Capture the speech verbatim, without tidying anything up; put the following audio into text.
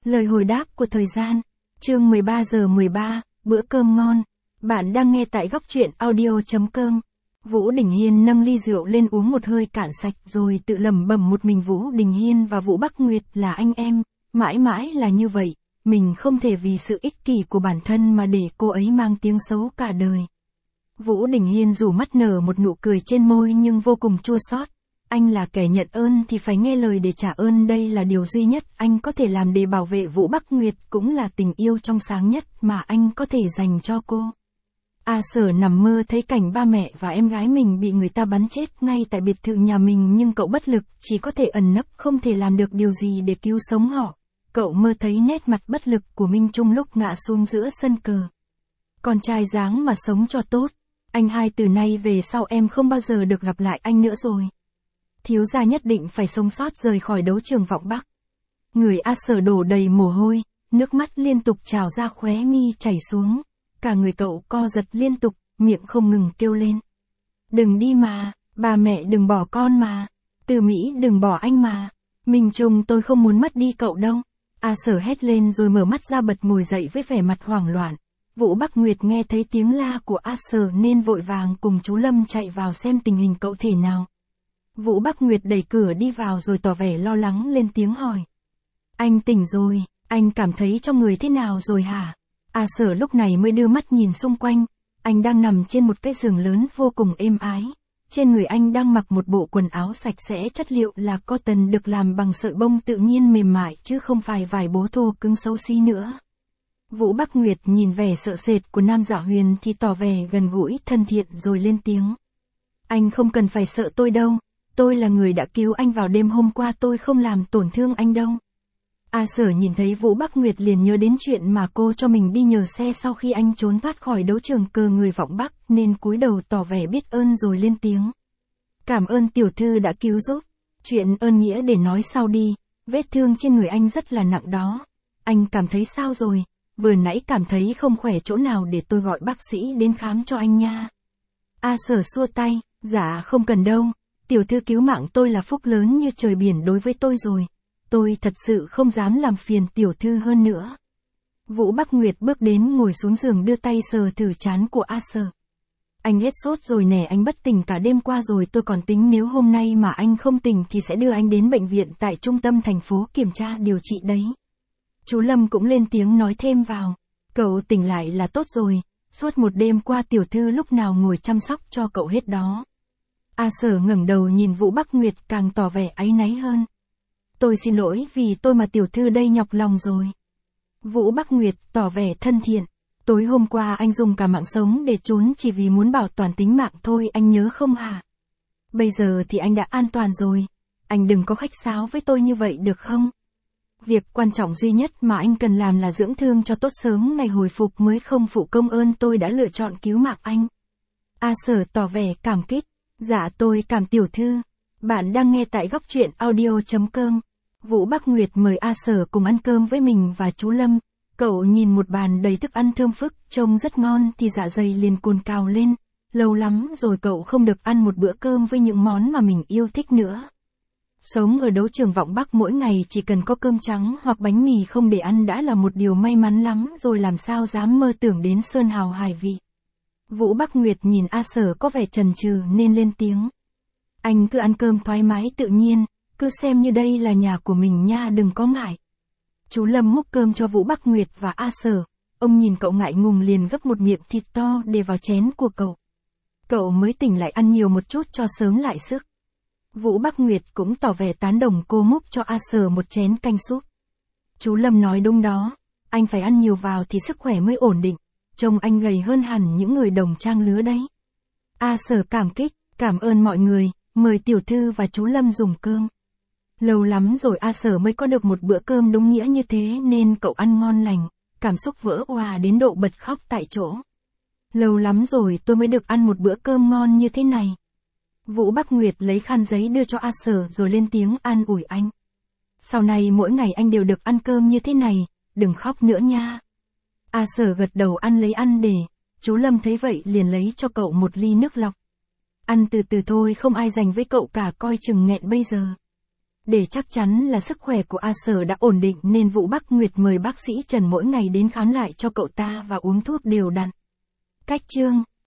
Lời hồi đáp của thời gian. Chương mười ba giờ mười ba, bữa cơm ngon. Bạn đang nghe tại góc truyện audio chấm com. Vũ Đình Hiên nâng ly rượu lên uống một hơi cạn sạch rồi tự lẩm bẩm một mình. Vũ Đình Hiên và Vũ Bắc Nguyệt là anh em, mãi mãi là như vậy, mình không thể vì sự ích kỷ của bản thân mà để cô ấy mang tiếng xấu cả đời. Vũ Đình Hiên dù mắt nở một nụ cười trên môi nhưng vô cùng chua xót. Anh là kẻ nhận ơn thì phải nghe lời để trả ơn, đây là điều duy nhất anh có thể làm để bảo vệ Vũ Bắc Nguyệt, cũng là tình yêu trong sáng nhất mà anh có thể dành cho cô. A Sở nằm mơ thấy cảnh ba mẹ và em gái mình bị người ta bắn chết ngay tại biệt thự nhà mình, nhưng cậu bất lực, chỉ có thể ẩn nấp, không thể làm được điều gì để cứu sống họ. Cậu mơ thấy nét mặt bất lực của Minh Trung lúc ngã xuống giữa sân cờ. Con trai dáng mà sống cho tốt. Anh hai, từ nay về sau em không bao giờ được gặp lại anh nữa rồi. Thiếu gia nhất định phải sống sót rời khỏi đấu trường vọng Bắc. Người A Sở đổ đầy mồ hôi, nước mắt liên tục trào ra khóe mi chảy xuống. Cả người cậu co giật liên tục, miệng không ngừng kêu lên. Đừng đi mà, bà mẹ đừng bỏ con mà. Từ Mỹ đừng bỏ anh mà. Minh Trung, tôi không muốn mất đi cậu đâu. A Sở hét lên rồi mở mắt ra, bật ngồi dậy với vẻ mặt hoảng loạn. Vũ Bắc Nguyệt nghe thấy tiếng la của A Sở nên vội vàng cùng chú Lâm chạy vào xem tình hình cậu thế nào. Vũ Bắc Nguyệt đẩy cửa đi vào rồi tỏ vẻ lo lắng lên tiếng hỏi. Anh tỉnh rồi, anh cảm thấy trong người thế nào rồi hả? A Sở lúc này mới đưa mắt nhìn xung quanh. Anh đang nằm trên một cái giường lớn vô cùng êm ái. Trên người anh đang mặc một bộ quần áo sạch sẽ, chất liệu là cotton được làm bằng sợi bông tự nhiên mềm mại chứ không phải vải bố thô cứng xấu xí nữa. Vũ Bắc Nguyệt nhìn vẻ sợ sệt của Nam Dạ Huyền thì tỏ vẻ gần gũi thân thiện rồi lên tiếng. Anh không cần phải sợ tôi đâu. Tôi là người đã cứu anh vào đêm hôm qua, tôi không làm tổn thương anh đâu. A Sở nhìn thấy Vũ Bắc Nguyệt liền nhớ đến chuyện mà cô cho mình đi nhờ xe sau khi anh trốn thoát khỏi đấu trường cờ người vọng Bắc, nên cúi đầu tỏ vẻ biết ơn rồi lên tiếng. Cảm ơn tiểu thư đã cứu giúp. Chuyện ơn nghĩa để nói sau đi, vết thương trên người anh rất là nặng đó. Anh cảm thấy sao rồi? Vừa nãy cảm thấy không khỏe chỗ nào để tôi gọi bác sĩ đến khám cho anh nha. A Sở xua tay, dạ không cần đâu. Tiểu thư cứu mạng tôi là phúc lớn như trời biển đối với tôi rồi. Tôi thật sự không dám làm phiền tiểu thư hơn nữa. Vũ Bắc Nguyệt bước đến ngồi xuống giường đưa tay sờ thử trán của A Sở. Anh hết sốt rồi nè, anh bất tỉnh cả đêm qua rồi, tôi còn tính nếu hôm nay mà anh không tỉnh thì sẽ đưa anh đến bệnh viện tại trung tâm thành phố kiểm tra điều trị đấy. Chú Lâm cũng lên tiếng nói thêm vào. Cậu tỉnh lại là tốt rồi, suốt một đêm qua tiểu thư lúc nào ngồi chăm sóc cho cậu hết đó. A Sở ngẩng đầu nhìn Vũ Bắc Nguyệt càng tỏ vẻ áy náy hơn. Tôi xin lỗi vì tôi mà tiểu thư đây nhọc lòng rồi. Vũ Bắc Nguyệt tỏ vẻ thân thiện. Tối hôm qua anh dùng cả mạng sống để trốn chỉ vì muốn bảo toàn tính mạng thôi, anh nhớ không hả? Bây giờ thì anh đã an toàn rồi. Anh đừng có khách sáo với tôi như vậy được không? Việc quan trọng duy nhất mà anh cần làm là dưỡng thương cho tốt, sớm ngày hồi phục mới không phụ công ơn tôi đã lựa chọn cứu mạng anh. A Sở tỏ vẻ cảm kích. Dạ tôi cảm tiểu thư. Bạn đang nghe tại góc truyện audio chấm com. Vũ Bắc Nguyệt mời A Sở cùng ăn cơm với mình và chú Lâm. Cậu nhìn một bàn đầy thức ăn thơm phức, trông rất ngon thì dạ dày liền cồn cào lên. Lâu lắm rồi cậu không được ăn một bữa cơm với những món mà mình yêu thích nữa. Sống ở đấu trường vọng Bắc mỗi ngày chỉ cần có cơm trắng hoặc bánh mì không để ăn đã là một điều may mắn lắm rồi, làm sao dám mơ tưởng đến sơn hào hải vị. Vũ Bắc Nguyệt nhìn A Sở có vẻ chần chừ nên lên tiếng. Anh cứ ăn cơm thoải mái tự nhiên, cứ xem như đây là nhà của mình nha, đừng có ngại. Chú Lâm múc cơm cho Vũ Bắc Nguyệt và A Sở. Ông nhìn cậu ngại ngùng liền gấp một miệng thịt to để vào chén của cậu. Cậu mới tỉnh lại, ăn nhiều một chút cho sớm lại sức. Vũ Bắc Nguyệt cũng tỏ vẻ tán đồng, cô múc cho A Sở một chén canh súp. Chú Lâm nói đúng đó, anh phải ăn nhiều vào thì sức khỏe mới ổn định. Trông anh gầy hơn hẳn những người đồng trang lứa đấy. A Sở cảm kích, cảm ơn mọi người, mời tiểu thư và chú Lâm dùng cơm. Lâu lắm rồi A Sở mới có được một bữa cơm đúng nghĩa như thế nên cậu ăn ngon lành, cảm xúc vỡ òa đến độ bật khóc tại chỗ. Lâu lắm rồi tôi mới được ăn một bữa cơm ngon như thế này. Vũ Bắc Nguyệt lấy khăn giấy đưa cho A Sở rồi lên tiếng an ủi anh. Sau này mỗi ngày anh đều được ăn cơm như thế này, đừng khóc nữa nha. A Sở gật đầu ăn lấy ăn để. Chú Lâm thấy vậy liền lấy cho cậu một ly nước lọc. Ăn từ từ thôi, không ai dành với cậu cả, coi chừng nghẹn bây giờ. Để chắc chắn là sức khỏe của A Sở đã ổn định nên Vũ Bắc Nguyệt mời bác sĩ Trần mỗi ngày đến khám lại cho cậu ta và uống thuốc đều đặn. Cách chương